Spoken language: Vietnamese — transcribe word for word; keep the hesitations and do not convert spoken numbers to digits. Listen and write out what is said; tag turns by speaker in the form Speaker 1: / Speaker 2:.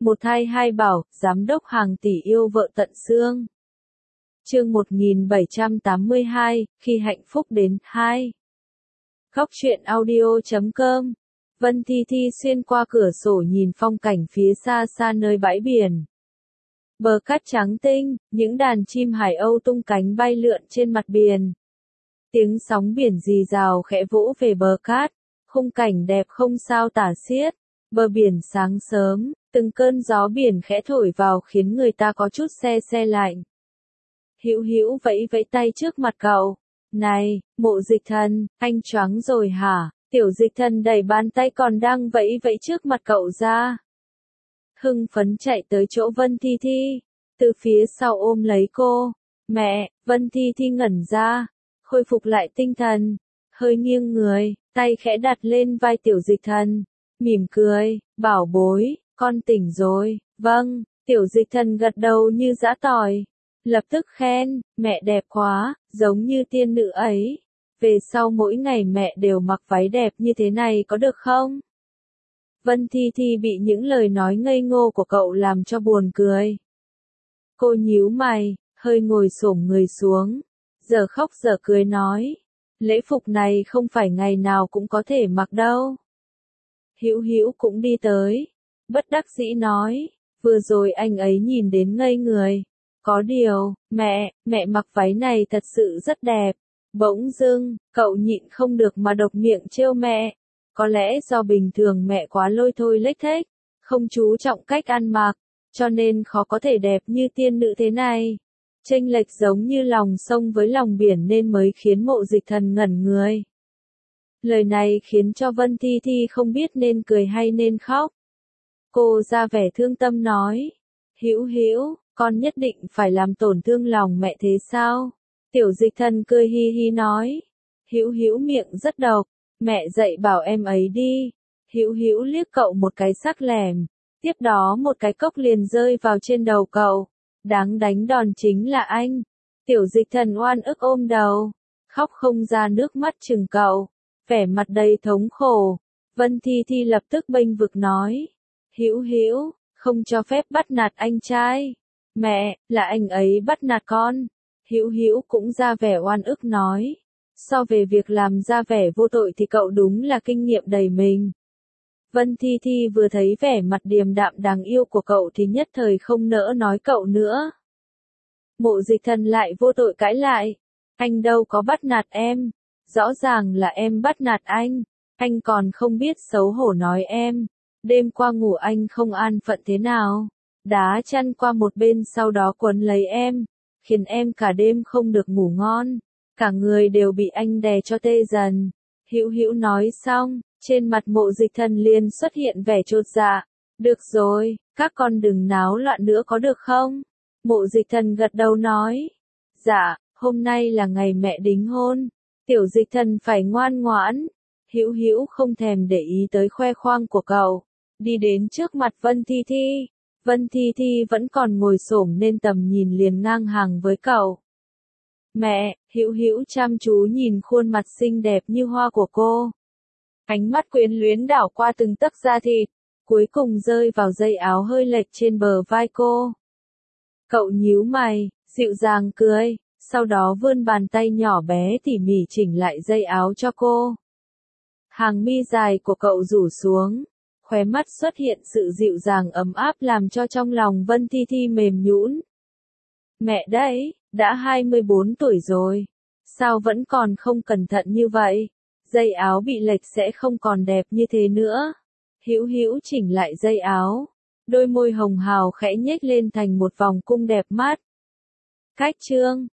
Speaker 1: Một thai hai bảo, giám đốc hàng tỷ yêu vợ tận xương. Chương một nghìn bảy trăm tám mươi hai, khi hạnh phúc đến, hai. Góc truyện audio chấm com. Vân Thi Thi xuyên qua cửa sổ nhìn phong cảnh phía xa xa nơi bãi biển. Bờ cát trắng tinh, những đàn chim hải âu tung cánh bay lượn trên mặt biển. Tiếng sóng biển rì rào khẽ vỗ về bờ cát, khung cảnh đẹp không sao tả xiết. Bờ biển sáng sớm, từng cơn gió biển khẽ thổi vào khiến người ta có chút se se lạnh. Hữu Hữu vẫy vẫy tay trước mặt cậu. Này, Mộ Dịch Thần, anh choáng rồi hả? Tiểu Dịch Thần đẩy bàn tay còn đang vẫy vẫy trước mặt cậu ra. Hưng phấn chạy tới chỗ Vân Thi Thi, từ phía sau ôm lấy cô. Mẹ, Vân Thi Thi ngẩn ra, khôi phục lại tinh thần, hơi nghiêng người, tay khẽ đặt lên vai Tiểu Dịch Thần, mỉm cười, bảo bối, con tỉnh rồi. Vâng, Tiểu Dịch Thần gật đầu như giã tỏi. Lập tức khen, mẹ đẹp quá, giống như tiên nữ ấy. Về sau mỗi ngày mẹ đều mặc váy đẹp như thế này có được không? Vân Thi Thi bị những lời nói ngây ngô của cậu làm cho buồn cười. Cô nhíu mày, hơi ngồi xổm người xuống, giờ khóc giờ cười nói, lễ phục này không phải ngày nào cũng có thể mặc đâu. Hữu Hữu cũng đi tới, bất đắc dĩ nói, vừa rồi anh ấy nhìn đến ngây người. Có điều, mẹ, mẹ mặc váy này thật sự rất đẹp. Bỗng dưng, cậu nhịn không được mà độc miệng trêu mẹ. Có lẽ do bình thường mẹ quá lôi thôi lếch thếch, không chú trọng cách ăn mặc, cho nên khó có thể đẹp như tiên nữ thế này. Chênh lệch giống như lòng sông với lòng biển nên mới khiến Mộ Dịch Thần ngẩn người. Lời này khiến cho Vân Thi Thi không biết nên cười hay nên khóc. Cô ra vẻ thương tâm nói, Hữu Hữu, con nhất định phải làm tổn thương lòng mẹ thế sao? Tiểu Dịch Thần cười hi hi nói, Hữu Hữu miệng rất độc, mẹ dạy bảo em ấy đi. Hữu Hữu liếc cậu một cái sắc lẻm, tiếp đó một cái cốc liền rơi vào trên đầu cậu. Đáng đánh đòn chính là anh. Tiểu Dịch Thần oan ức ôm đầu, khóc không ra nước mắt chừng cậu, vẻ mặt đầy thống khổ. Vân Thi Thi lập tức bênh vực nói, Hữu Hữu, không cho phép bắt nạt anh trai. Mẹ, là anh ấy bắt nạt con. Hữu Hữu cũng ra vẻ oan ức nói. So về việc làm ra vẻ vô tội thì cậu đúng là kinh nghiệm đầy mình. Vân Thi Thi vừa thấy vẻ mặt điềm đạm đáng yêu của cậu thì nhất thời không nỡ nói cậu nữa. Mộ Dịch Thần lại vô tội cãi lại. Anh đâu có bắt nạt em. Rõ ràng là em bắt nạt anh. Anh còn không biết xấu hổ nói em. Đêm qua ngủ anh không an phận thế nào. Đá chăn qua một bên sau đó quấn lấy em, khiến em cả đêm không được ngủ ngon, cả người đều bị anh đè cho tê dần. Hữu Hữu nói xong, trên mặt Mộ Dịch Thần liền xuất hiện vẻ chột dạ. Được rồi, các con đừng náo loạn nữa có được không? Mộ Dịch Thần gật đầu nói, dạ, hôm nay là ngày mẹ đính hôn, Tiểu Dịch Thần phải ngoan ngoãn. Hữu Hữu không thèm để ý tới khoe khoang của cậu, đi đến trước mặt Vân Thi Thi. Vân Thi Thi vẫn còn ngồi xổm nên tầm nhìn liền ngang hàng với cậu. Mẹ, Hữu Hữu chăm chú nhìn khuôn mặt xinh đẹp như hoa của cô. Ánh mắt quyến luyến đảo qua từng tấc da thịt, cuối cùng rơi vào dây áo hơi lệch trên bờ vai cô. Cậu nhíu mày, dịu dàng cười, sau đó vươn bàn tay nhỏ bé tỉ mỉ chỉnh lại dây áo cho cô. Hàng mi dài của cậu rủ xuống. Khóe mắt xuất hiện sự dịu dàng ấm áp làm cho trong lòng Vân Thi Thi mềm nhũn. Mẹ đấy, đã hai mươi bốn tuổi rồi. Sao vẫn còn không cẩn thận như vậy? Dây áo bị lệch sẽ không còn đẹp như thế nữa. Hữu Hữu chỉnh lại dây áo. Đôi môi hồng hào khẽ nhếch lên thành một vòng cung đẹp mắt. Cách chương.